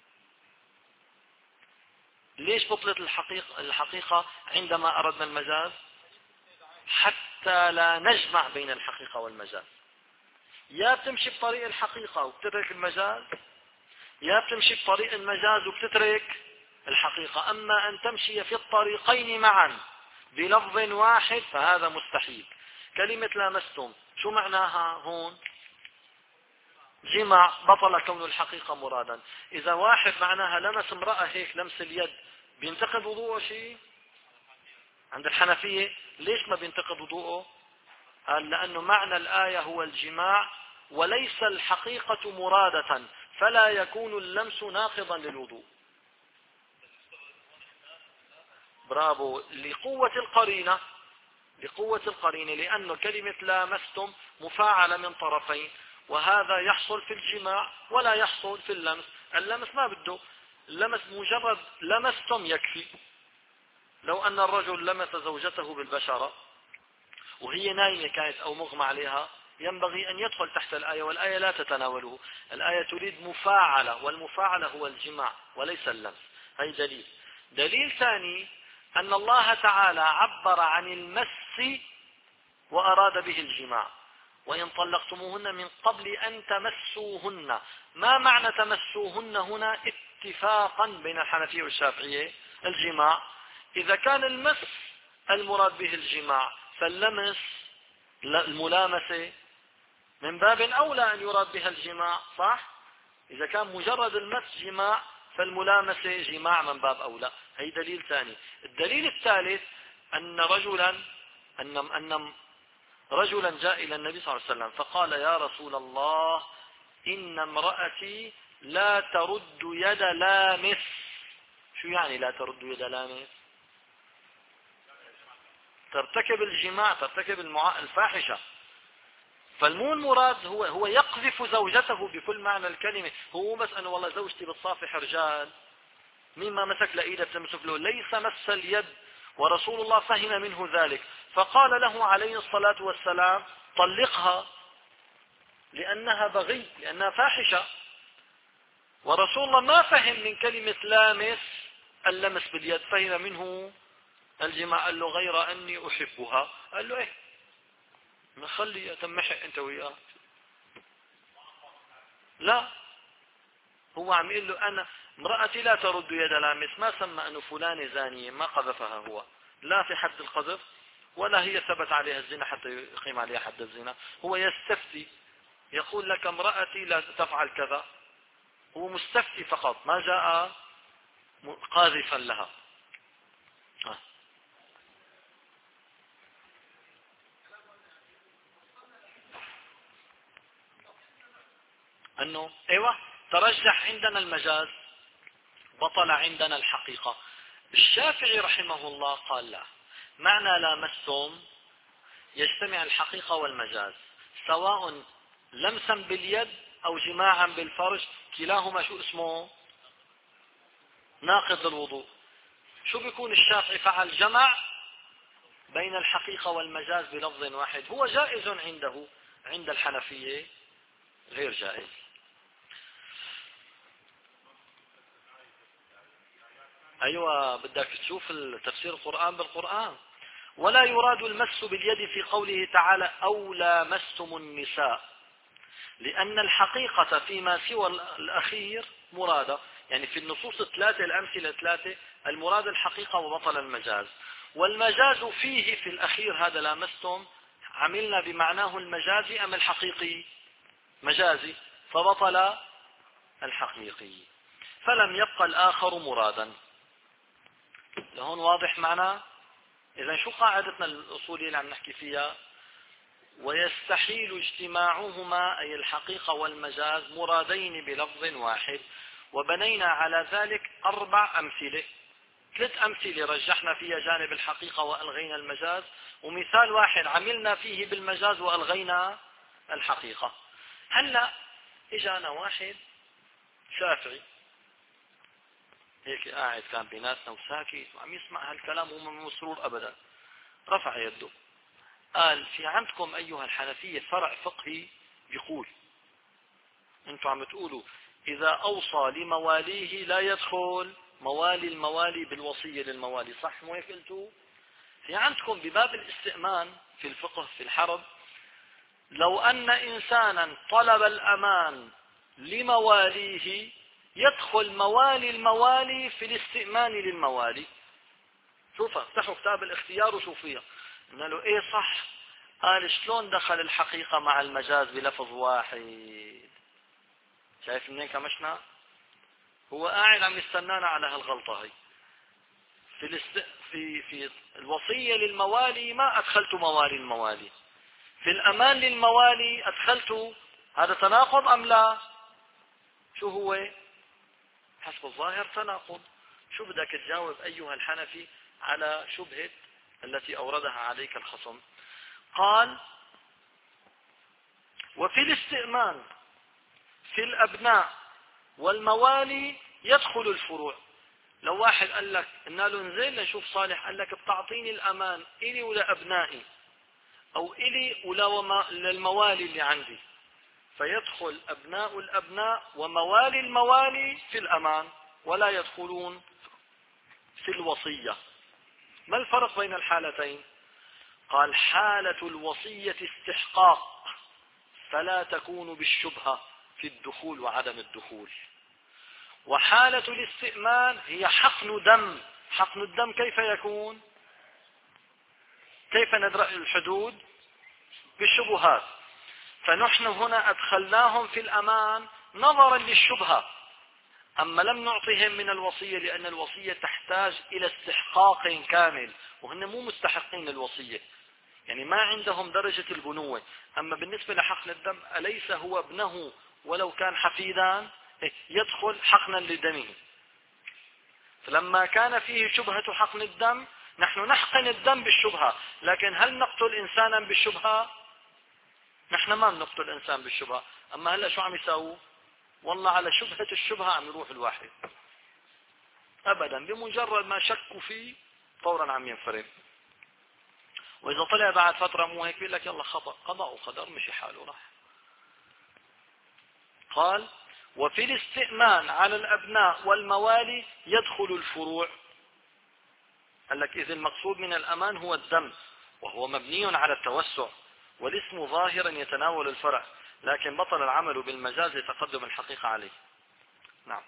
ليش بطلت الحقيقة, الحقيقة عندما أردنا المجاز؟ حتى لا نجمع بين الحقيقة والمجاز. يا بتمشي بطريق الحقيقة وبتترك المجاز، يا بتمشي بطريق المجاز وبتترك الحقيقة. أما أن تمشي في الطريقين معا بلفظ واحد فهذا مستحيل. كلمة لامستم شو معناها هون؟ جمع، بطل كون الحقيقة مرادا. إذا واحد معناها لمس امرأة هيك لمس اليد بينتقد وضوءه شيء؟ عند الحنفية ليش ما بينتقد وضوءه؟ قال لأنه معنى الآية هو الجماع وليس الحقيقة مرادة، فلا يكون اللمس ناقضا للوضوء. برافو. لقوة القرينة، لقوة القرينة، لأنه كلمة لامستم مفاعلة من طرفين، وهذا يحصل في الجماع ولا يحصل في اللمس. اللمس ما بده، اللمس مجرد لمستم يكفي. لو أن الرجل لمس زوجته بالبشرة وهي نايمة كانت أو مغمى عليها ينبغي أن يدخل تحت الآية، والآية لا تتناوله. الآية تريد مفاعلة، والمفاعلة هو الجماع وليس اللمس. هي دليل. دليل ثاني أن الله تعالى عبر عن المس وأراد به الجماع. وإن طلقتموهن من قبل أن تمسوهن. ما معنى تمسوهن هنا اتفاقا بين الحنفية والشافعية؟ الجماع. إذا كان المس المراد به الجماع فاللمس الملامسة من باب أولى أن يراد بها الجماع، صح؟ إذا كان مجرد المس جماع فالملامسة جماع من باب أولى. هي دليل ثاني. الدليل الثالث أن رجلا أن أن رجلا جاء إلى النبي صلى الله عليه وسلم فقال يا رسول الله إن امرأتي لا ترد يد لامس. شو يعني لا ترد يد لامس؟ ترتكب الجماع، ترتكب الفاحشة. فالمو المراد هو هو يقذف زوجته بكل معنى الكلمة. هو بس أنه والله زوجتي بتصافح رجال، مين ما مسك لإيده بتمسك له. ليس مس اليد ورسول الله فهم منه ذلك، فقال له عليه الصلاة والسلام طلقها لأنها بغي، لأنها فاحشة. ورسول الله ما فهم من كلمة لامس اللمس باليد، فهم منه الجماع. قال له غير أني أحبها. قال له إيه نخلي تمحق أنت وياه. لا، هو عم يقول له أنا امرأتي لا ترد يد لامس، ما سمى أنه فلانة زانية، ما قذفها هو، لا في حد القذف ولا هي ثبت عليها الزنا حتى يقيم عليها حد الزنا. هو يستفتي، يقول لك امرأتي لا تفعل كذا، هو مستفتي فقط، ما جاء قاذفا لها. آه. أنه أيوة ترجح عندنا المجاز، بطل عندنا الحقيقة. الشافعي رحمه الله قال لا، معنى لامستم يجتمع الحقيقة والمجاز، سواء لمسا باليد أو جماعا بالفرج، كلاهما شو اسمه ناقض الوضوء. شو بيكون الشافعي فعل جمع بين الحقيقة والمجاز بلفظ واحد، هو جائز عنده، عند الحنفية غير جائز. أيوة بدك تشوف تفسير القرآن بالقرآن. ولا يراد المس باليد في قوله تعالى أو لامستم النساء، لأن الحقيقة فيما سوى الأخير مرادة، يعني في النصوص الثلاثة الأمثلة الثلاثة المراد الحقيقة وبطل المجاز. والمجاز فيه في الأخير هذا لامستم عملنا بمعناه المجازي أم الحقيقي؟ مجازي، فبطل الحقيقي، فلم يبقى الآخر مرادا. لهون واضح معنا؟ إذا شو قاعدتنا الأصولية اللي عم نحكي فيها؟ ويستحيل اجتماعهما أي الحقيقة والمجاز مرادين بلفظ واحد. وبنينا على ذلك أربع أمثلة، ثلاث أمثلة رجحنا فيها جانب الحقيقة وألغينا المجاز، ومثال واحد عملنا فيه بالمجاز وألغينا الحقيقة. هلأ إجانا واحد شافعي هيك قاعد كان بيناتنا وساكت وعم يسمع هالكلام وما مسرور أبدا، رفع يده قال في عندكم أيها الحنفية فرع فقهي يقول أنتم عم تقولوا إذا أوصى لمواليه لا يدخل موالي الموالي بالوصية للموالي، صح مو هيك قلتوا؟ في عندكم بباب الاستئمان في الفقه في الحرب، لو أن إنسانا طلب الأمان لمواليه يدخل موالي الموالي في الاستئمان للموالي. شوف افتحوا كتاب الاختيار وشوف فيها. قلنا له ايه صح، قال شلون دخل الحقيقة مع المجاز بلفظ واحد؟ شايف منين كمشنا؟ هو قاعد عم يستنانا على هالغلطة هي. في الاست... في في الوصية للموالي ما أدخلت موالي الموالي، في الأمان للموالي أدخلت، هذا تناقض أم لا؟ شو هو؟ حسب الظاهر تناقض. شو بدك تجاوب أيها الحنفي على شبهة التي أوردها عليك الخصم؟ قال وفي الاستئمان في الأبناء والموالي يدخل الفروع. لو واحد قال لك قلنا له انزل نشوف صالح، قال لك بتعطيني الأمان إلي ولا أبنائي أو إلي ولا للموالي اللي عندي، فيدخل أبناء الأبناء وموالي الموالي في الأمان ولا يدخلون في الوصية. ما الفرق بين الحالتين؟ قال حالة الوصية استحقاق فلا تكون بالشبهة في الدخول وعدم الدخول، وحالة الاستئمان هي حقن دم. حقن الدم كيف يكون؟ كيف ندرأ الحدود؟ بالشبهات. فنحن هنا أدخلناهم في الأمان نظرا للشبهة، أما لم نعطهم من الوصية لأن الوصية تحتاج إلى استحقاق كامل، وهن مو مستحقين الوصية، يعني ما عندهم درجة البنوة. أما بالنسبة لحقن الدم أليس هو ابنه ولو كان حفيدا يدخل حقنا لدمه، فلما كان فيه شبهة حقن الدم نحن نحقن الدم بالشبهة، لكن هل نقتل إنسانا بالشبهة؟ نحن ما بنقتل إنسان بالشبهة. أما هلأ شو عم يساووا؟ والله على شبهة الشبهة عم يروح الواحد أبدا، بمجرد ما شكوا فيه فورا عم ينفرد. وإذا طلع بعد فترة مو هيك بيقول لك يلا خطأ، قضاء وقدر مشي حاله راح. قال وفي الاستئمان على الأبناء والموالي يدخل الفروع. قال لك إذ المقصود من الأمان هو الدم، وهو مبني على التوسع، والاسم ظاهرا يتناول الفرع، لكن بطل العمل بالمجاز لتقدم الحقيقة عليه. نعم.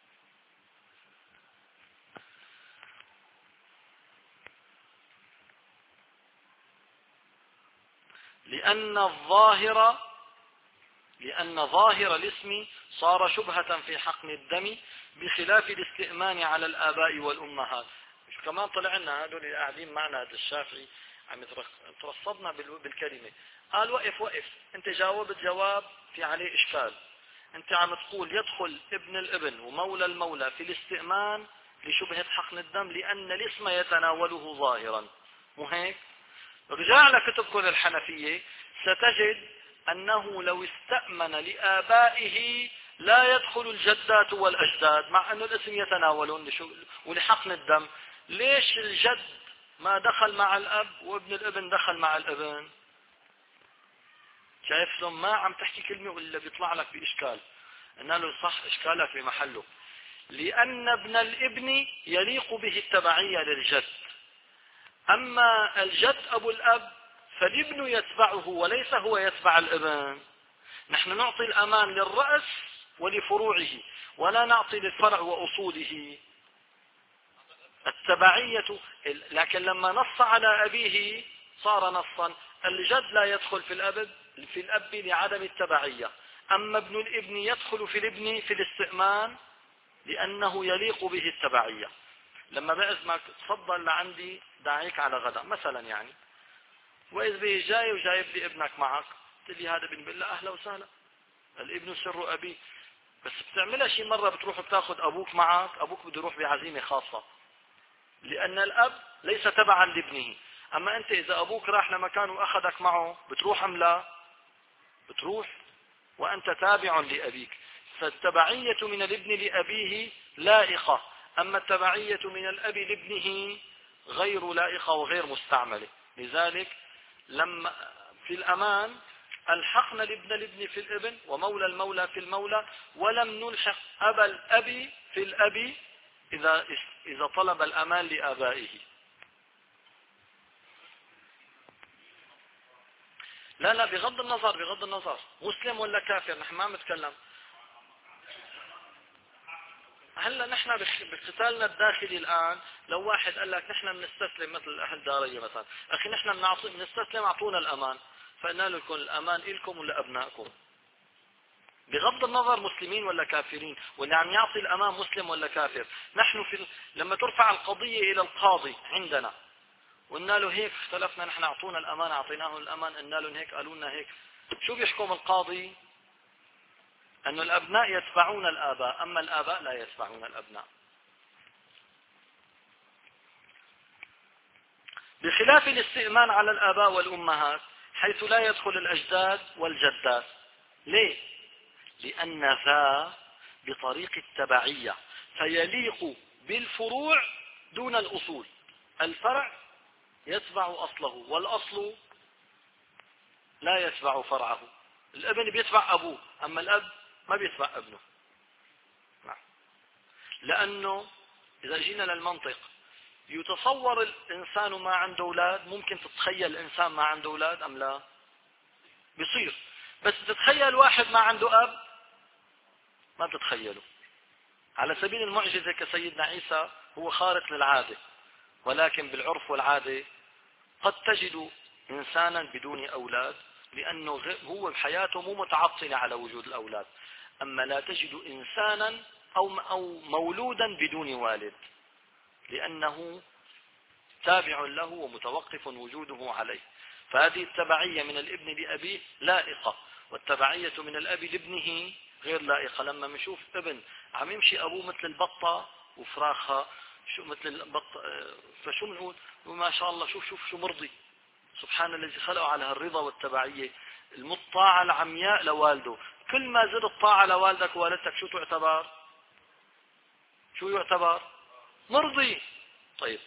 لأن الظاهر لأن ظاهر الاسم صار شبهة في حقن الدم بخلاف الاستئمان على الآباء والأمهات. كمان طلع لنا هذول اللي قاعدين معنا هذا الشافعي عم يترصدنا بالكلمة. قال وقف وقف، انت جاوبت جواب في عليه إشكال. انت عم تقول يدخل ابن الابن ومولى المولى في الاستئمان لشبهة حقن الدم لأن الاسم يتناوله ظاهرا، مو هيك؟ رجع لكتبكم الحنفية ستجد أنه لو استأمن لآبائه لا يدخل الجدات والأجداد، مع أن الاسم يتناولون ولحقن الدم. ليش الجد ما دخل مع الأب وابن الابن دخل مع الابن؟ شايف شلون ما عم تحكي كلمة ولا بيطلع لك بإشكال؟ قلنا له صح، إشكالك بمحله. لأن ابن الابن يليق به التبعية للجد، أما الجد أبو الأب فالابن يتبعه وليس هو يتبع الابن. نحن نعطي الأمان للرأس ولفروعه، ولا نعطي للفرع وأصوله التبعية. لكن لما نص على أبيه صار نصا. الجد لا يدخل في الأب في الأب لعدم التبعية، أما ابن الابن يدخل في الابن في الاستئمان لأنه يليق به التبعية. لما بعزمك تفضل لعندي داعيك على غدا مثلا يعني، وإذ به جاي وجايب لي ابنك معك، قلت لي هذا ابن بالله أهلا وسهلا، الابن سر أبي. بس بتعملها شي مرة بتروح بتاخذ أبوك معك، أبوك بده يروح بعزيمة خاصة لأن الأب ليس تبعا لابنه. أما أنت إذا أبوك راح لمكان وأخذك معه بتروح أم لا؟ بتروح وأنت تابع لأبيك. فالتبعية من الابن لأبيه لائقة، أما التبعية من الأب لابنه غير لائقة وغير مستعملة. لذلك لما في الأمان ألحقنا الابن الابن في الابن ومولى المولى في المولى، ولم نلحق أبا الأب في الأب إذا إذا طلب الأمان لآبائه. لا لا بغض النظر بغض النظر مسلم ولا كافر، نحن ما نتكلم. هلا نحن بقتالنا الداخلي الآن لو واحد قال لك نحن بنستسلم مثل أهل دارية مثلا، أخي نحن بنستسلم أعطونا الأمان، فقلنا لكم الأمان إلكم ولا أبنائكم، بغض النظر مسلمين ولا كافرين، واللي عم يعطي الأمان مسلم ولا كافر. نحن في لما ترفع القضية إلى القاضي عندنا وقلنا له هيك اختلفنا، نحن أعطونا الأمان أعطيناه الأمان، قلنا لهم هيك قالوا لنا هيك، شو بيحكم القاضي؟ أن الأبناء يتبعون الآباء، أما الآباء لا يتبعون الأبناء، بخلاف الاستئمان على الآباء والأمهات حيث لا يدخل الأجداد والجدات. ليه؟ لأن ذا بطريق التبعية فيليق بالفروع دون الأصول. الفرع يتبع أصله والأصل لا يتبع فرعه. الابن بيتبع أبوه، أما الأب ما بيتبع ابنه. نعم. لأنه إذا جينا للمنطق يتصور الإنسان ما عنده أولاد، ممكن تتخيل الإنسان ما عنده أولاد أم لا؟ بيصير. بس تتخيل واحد ما عنده أب ما تتخيله. على سبيل المعجزة كسيدنا عيسى هو خارق للعادة، ولكن بالعرف والعادة قد تجد إنسانا بدون أولاد لأنه هو بحياته مو متعطل على وجود الأولاد، أما لا تجد إنسانا أو أو مولودا بدون والد لأنه تابع له ومتوقف وجوده عليه. فهذه التبعية من الابن لأبيه لائقة، والتبعية من الأب لابنه غير لائقة. لما نشوف ابن عم يمشي أبوه مثل البطة وفراخها، شو مثل البطة، فشو بنقول؟ وما شاء الله شوف شوف شو مرضي، سبحان الذي خلقه على هالرضا والتبعية. المطاعة العمياء لوالده، كل ما زدت طاعة لوالدك ووالدتك شو تعتبر؟ شو يعتبر؟ مرضي. طيب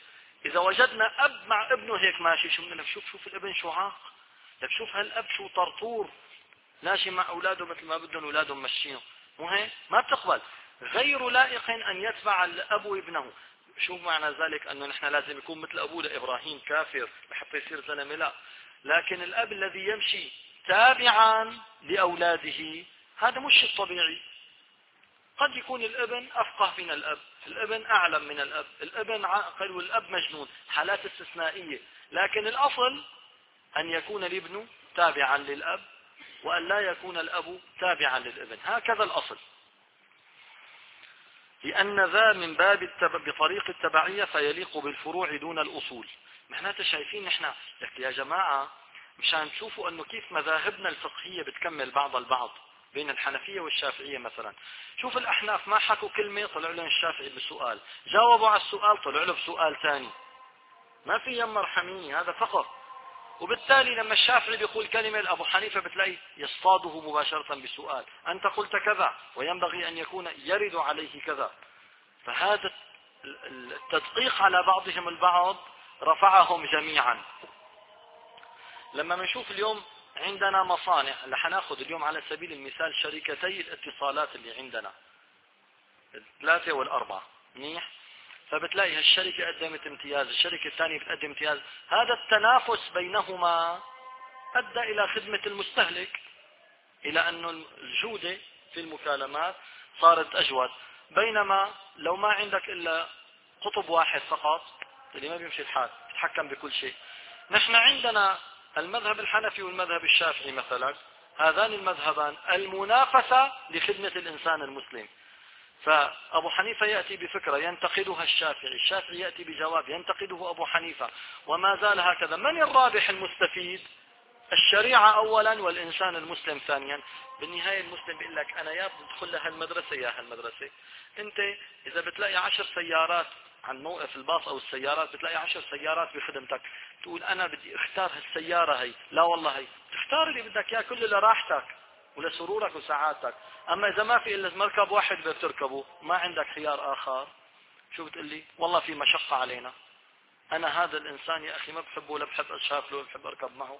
إذا وجدنا أب مع ابنه هيك ماشي، شو بدنا نشوف؟ شوف الابن شو عاق، لك شوف هالأب شو طرطور ماشي مع أولاده مثل ما بدهم أولادهم مشيهم، مو هيك؟ ما بتقبل. غير لائق أن يتبع الأب ابنه. شو معنى ذلك؟ أنه نحن لازم يكون مثل أبوه لإبراهيم كافر لحتى يصير زلمة؟ لا. لكن الأب الذي يمشي تابعا لأولاده هذا مش الطبيعي. قد يكون الابن أفقه من الأب، الابن أعلم من الأب، الابن عاقل والأب مجنون، حالات استثنائية. لكن الأصل أن يكون الابن تابعا للأب وأن لا يكون الأب تابعا للابن، هكذا الأصل. لأن ذا من باب التب... بطريق التبعية فيليق بالفروع دون الأصول. معناته شايفين نحن لك يا جماعة مشان تشوفوا أنه كيف مذاهبنا الفقهية بتكمل بعض البعض بين الحنفية والشافعية. مثلا شوف الأحناف ما حكوا كلمة طلع لهم الشافعي بسؤال، جاوبوا على السؤال طلع له بسؤال ثاني، ما في يم مرحمية، هذا فقط. وبالتالي لما الشافعي بيقول كلمة أبو حنيفة بتلاقي يصطاده مباشرة بسؤال، أنت قلت كذا وينبغي أن يكون يرد عليه كذا. فهذا التدقيق على بعضهم البعض رفعهم جميعا. لما بنشوف اليوم عندنا مصانع، اللي حناخذ اليوم على سبيل المثال شركتي الاتصالات اللي عندنا الثلاثة والأربعة، منيح؟ فبتلاقي هالشركة قدمت امتياز، الشركة الثانية بتقدم امتياز، هذا التنافس بينهما أدى إلى خدمة المستهلك، إلى أن الجودة في المكالمات صارت أجود. بينما لو ما عندك إلا قطب واحد فقط اللي ما بيمشي الحال تتحكم بكل شيء. نحن عندنا المذهب الحنفي والمذهب الشافعي مثلا، هذان المذهبان المنافسة لخدمة الإنسان المسلم. فأبو حنيفة يأتي بفكرة ينتقدها الشافعي، الشافعي يأتي بجواب ينتقده أبو حنيفة، وما زال هكذا. من الرابح المستفيد؟ الشريعة أولا والإنسان المسلم ثانيا. بالنهاية المسلم بيقول لك أنا يا بدخل لهالمدرسة يا هالمدرسة. أنت إذا بتلاقي عشر سيارات عن موقف الباص أو السيارات، بتلاقي عشر سيارات بخدمتك، تقول أنا بدي اختار هالسيارة هي، لا والله هي تختار اللي بدك إياه كله لراحتك ولسرورك وسعادتك. أما إذا ما في إلا مركب واحد بدك تركبه ما عندك خيار آخر، شو بتقول لي؟ والله في مشقة علينا، أنا هذا الإنسان يا أخي ما بحبه ولا بحب أشافله ولا بحب أركب معه.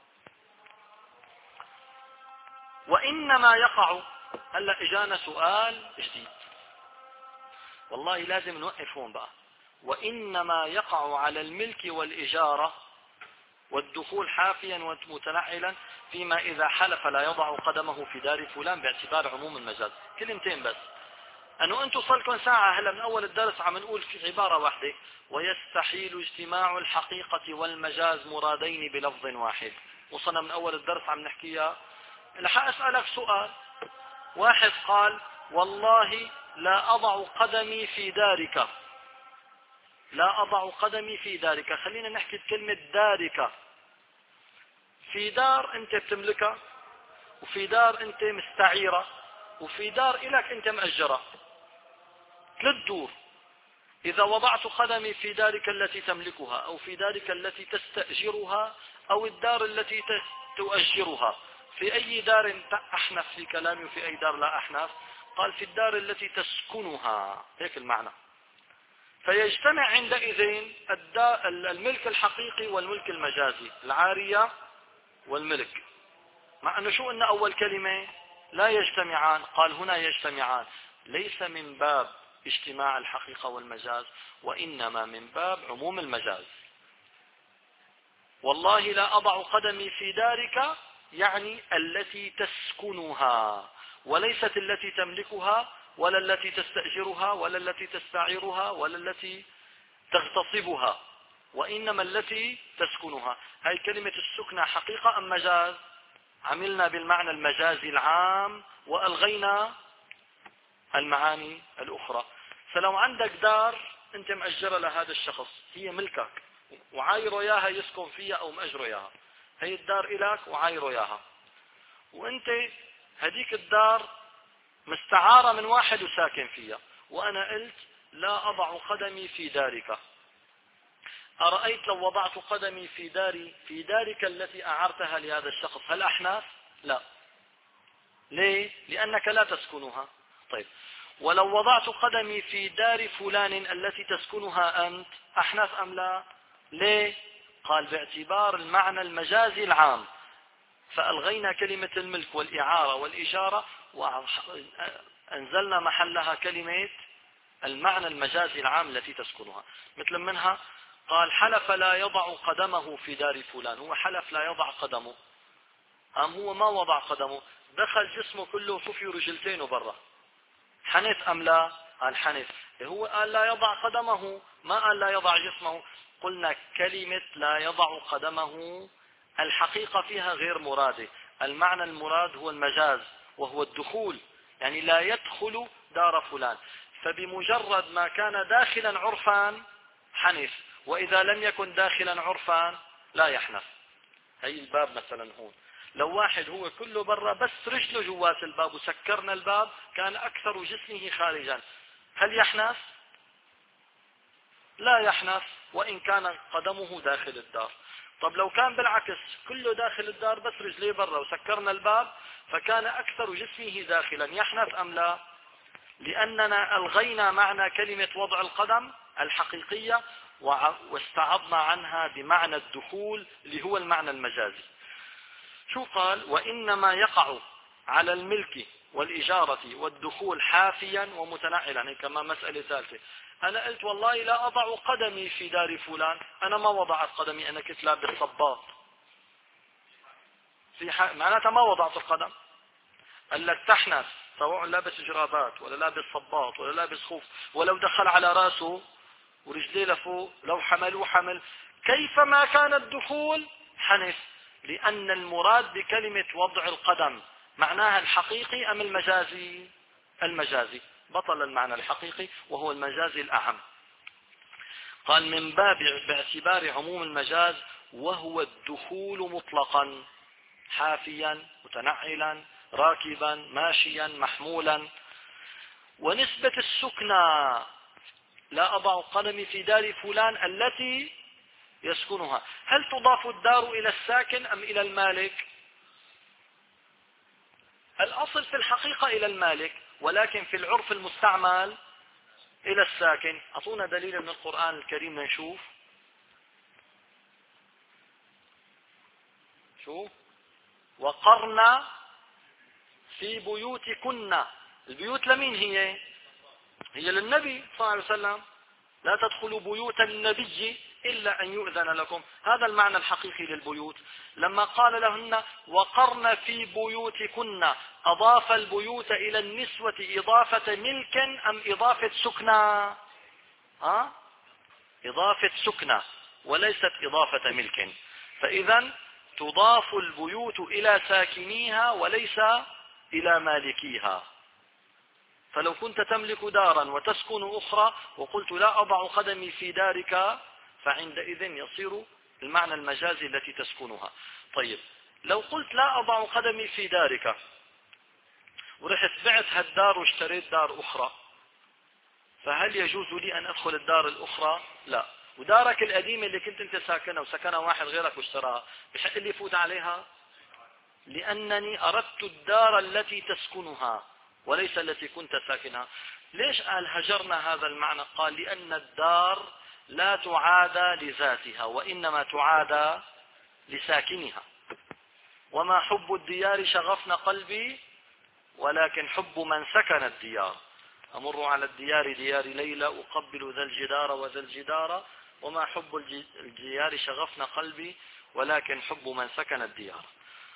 وإنما يقع، هلا إجانا سؤال جديد والله لازم نوقف هون بقى. وإنما يقع على الملك والإجارة والدخول حافيا ومتنعلا فيما إذا حلف لا يضع قدمه في دار فلان باعتبار عموم المجاز. كلمتين بس، أنه أنتم صلكم ساعة هلا من أول الدرس عم نقول في عبارة واحدة: ويستحيل اجتماع الحقيقة والمجاز مرادين بلفظ واحد. وصلنا من أول الدرس عم نحكيها. لح أسألك سؤال، واحد قال والله لا أضع قدمي في دارك، لا أضع قدمي في دارك، خلينا نحكي كلمة دارك. في دار أنت بتملكها، وفي دار أنت مستعيرة، وفي دار إلك أنت مأجرة، ثلاث دور. إذا وضعت قدمي في دارك التي تملكها أو في دارك التي تستأجرها أو الدار التي تؤجرها، في أي دار أحنف في كلامي وفي أي دار لا أحنف؟ قال في الدار التي تسكنها، هيك المعنى. فيجتمع عندئذ الملك الحقيقي والملك المجازي، العارية والملك. مع أنه شو قلنا أول كلمة؟ لا يجتمعان. قال هنا يجتمعان، ليس من باب اجتماع الحقيقة والمجاز، وإنما من باب عموم المجاز. والله لا أضع قدمي في دارك يعني التي تسكنها، وليست التي تملكها ولا التي تستأجرها ولا التي تستعيرها ولا التي تغتصبها، وإنما التي تسكنها. هاي كلمة السكنة حقيقة أم مجاز؟ عملنا بالمعنى المجازي العام وألغينا المعاني الأخرى. فلو عندك دار أنت مأجرة لهذا الشخص، هي ملكك وعايره إياها يسكن فيها أو مأجره إياها، هي الدار إلك وعايره إياها، وأنت هديك الدار مستعارة من واحد وساكن فيها، وأنا قلت لا أضع قدمي في دارك. أرأيت لو وضعت قدمي في داري في دارك التي أعرتها لهذا الشخص، هل أحناف؟ لا. ليه؟ لأنك لا تسكنها. طيب، ولو وضعت قدمي في دار فلان التي تسكنها أنت، أحناف أم لا؟ ليه؟ قال باعتبار المعنى المجازي العام، فألغينا كلمة الملك والإعارة والإجارة وأنزلنا محلها كلمة المعنى المجازي العام التي تسكنها. مثل منها قال حلف لا يضع قدمه في دار فلان، هو حلف لا يضع قدمه، أم هو ما وضع قدمه، دخل جسمه كله وصفي رجلتينه برا، حنث أم لا؟ قال حنث. هو قال لا يضع قدمه، ما قال لا يضع جسمه. قلنا كلمة لا يضع قدمه الحقيقة فيها غير مرادة، المعنى المراد هو المجاز وهو الدخول، يعني لا يدخل دار فلان، فبمجرد ما كان داخلا عرفا حنث، وإذا لم يكن داخلا عرفا لا يحنث. هي الباب مثلا هون، لو واحد هو كله برا بس رجله جوات الباب وسكرنا الباب كان أكثر جسمه خارجا، هل يحنث؟ لا يحنث وإن كان قدمه داخل الدار. طب لو كان بالعكس كله داخل الدار بس رجليه برا وسكرنا الباب فكان أكثر جسمه داخلا، يحنث أم لا؟ لأننا ألغينا معنى كلمة وضع القدم الحقيقية واستعضنا عنها بمعنى الدخول اللي هو المعنى المجازي. شو قال؟ وإنما يقع على الملك والإجارة والدخول حافيا ومتنعلا، يعني كما مسألة ثالثة. أنا قلت والله لا أضع قدمي في دار فلان، أنا ما وضعت قدمي، أنا كنت لابس صباط في ح... معناتها ما وضعت القدم. قال لك تحنث سواء لابس جرابات ولا لابس صباط ولا لابس خوف، ولو دخل على راسه ورجليه لفوق لو حملوه حمل كيفما كان الدخول حنث، لأن المراد بكلمة وضع القدم معناها الحقيقي أم المجازي؟ المجازي، بطل المعنى الحقيقي وهو المجازي الأعم. قال من باب باعتبار عموم المجاز وهو الدخول مطلقا حافيا متنعلا راكبا ماشيا محمولا. ونسبة السكنى لا أضع قدمي في دار فلان التي يسكنها، هل تضاف الدار إلى الساكن أم إلى المالك؟ الأصل في الحقيقة إلى المالك، ولكن في العرف المستعمل إلى الساكن. أعطونا دليل من القرآن الكريم نشوف. شو؟ وقرنا في بيوتكن، البيوت لمين هي؟ هي للنبي صلى الله عليه وسلم، لا تدخلوا بيوت النبي إلا أن يؤذن لكم، هذا المعنى الحقيقي للبيوت. لما قال لهن وقرن في بيوتكن أضاف البيوت إلى النسوة إضافة ملك أم إضافة سكنى؟ ها؟ إضافة سكنى وليست إضافة ملك، فإذا تضاف البيوت إلى ساكنيها وليس إلى مالكيها. فلو كنت تملك دارا وتسكن أخرى وقلت لا أضع قدمي في دارك فعندئذ يصير المعنى المجازي التي تسكنها. طيب لو قلت لا أضع قدمي في دارك ورحت بعت هالدار واشتريت دار أخرى، فهل يجوز لي أن أدخل الدار الأخرى؟ لا. ودارك القديمة اللي كنت أنت ساكنها وسكنها واحد غيرك واشتراها بحق لي فوت عليها؟ لأنني أردت الدار التي تسكنها وليس التي كنت ساكنها. ليش قال هجرنا هذا المعنى؟ قال لأن الدار لا تعادى لذاتها وإنما تعادى لساكنها. وما حب الديار شغفنا قلبي ولكن حب من سكن الديار. أمر على الديار ديار ليلى أقبل ذا الجدار وذا الجدار، وما حب الديار شغفنا قلبي ولكن حب من سكن الديار.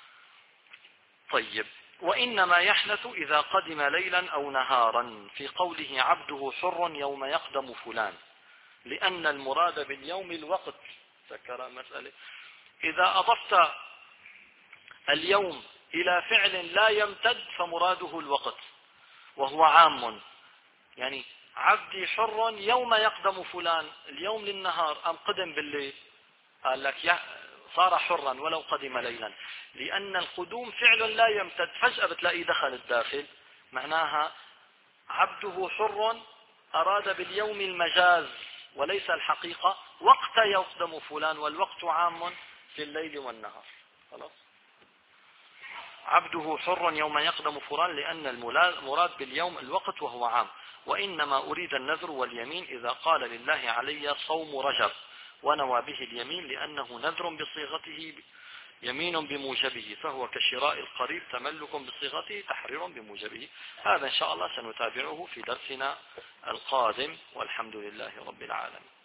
طيب وإنما يحنث إذا قدم ليلا أو نهارا في قوله عبده حر يوم يقدم فلان، لأن المراد باليوم الوقت. ذكر مسألة إذا أضفت اليوم إلى فعل لا يمتد فمراده الوقت وهو عام، يعني عبدي حر يوم يقدم فلان، اليوم للنهار أم قدم بالليل؟ قال لك صار حرا ولو قدم ليلا، لأن القدوم فعل لا يمتد، فجأة بتلاقيه دخل الداخل، معناها عبده حر أراد باليوم المجاز وليس الحقيقة، وقت يقدم فلان والوقت عام في الليل والنهار. خلاص عبده حر يوم يقدم فلان لأن المراد باليوم الوقت وهو عام. وإنما أريد النذر واليمين إذا قال لله علي صوم رجب ونوى به اليمين لأنه نذر بصيغته يمين بموجبه، فهو كشراء القريب تملك بصيغته تحرير بموجبه. هذا إن شاء الله سنتابعه في درسنا القادم، والحمد لله رب العالمين.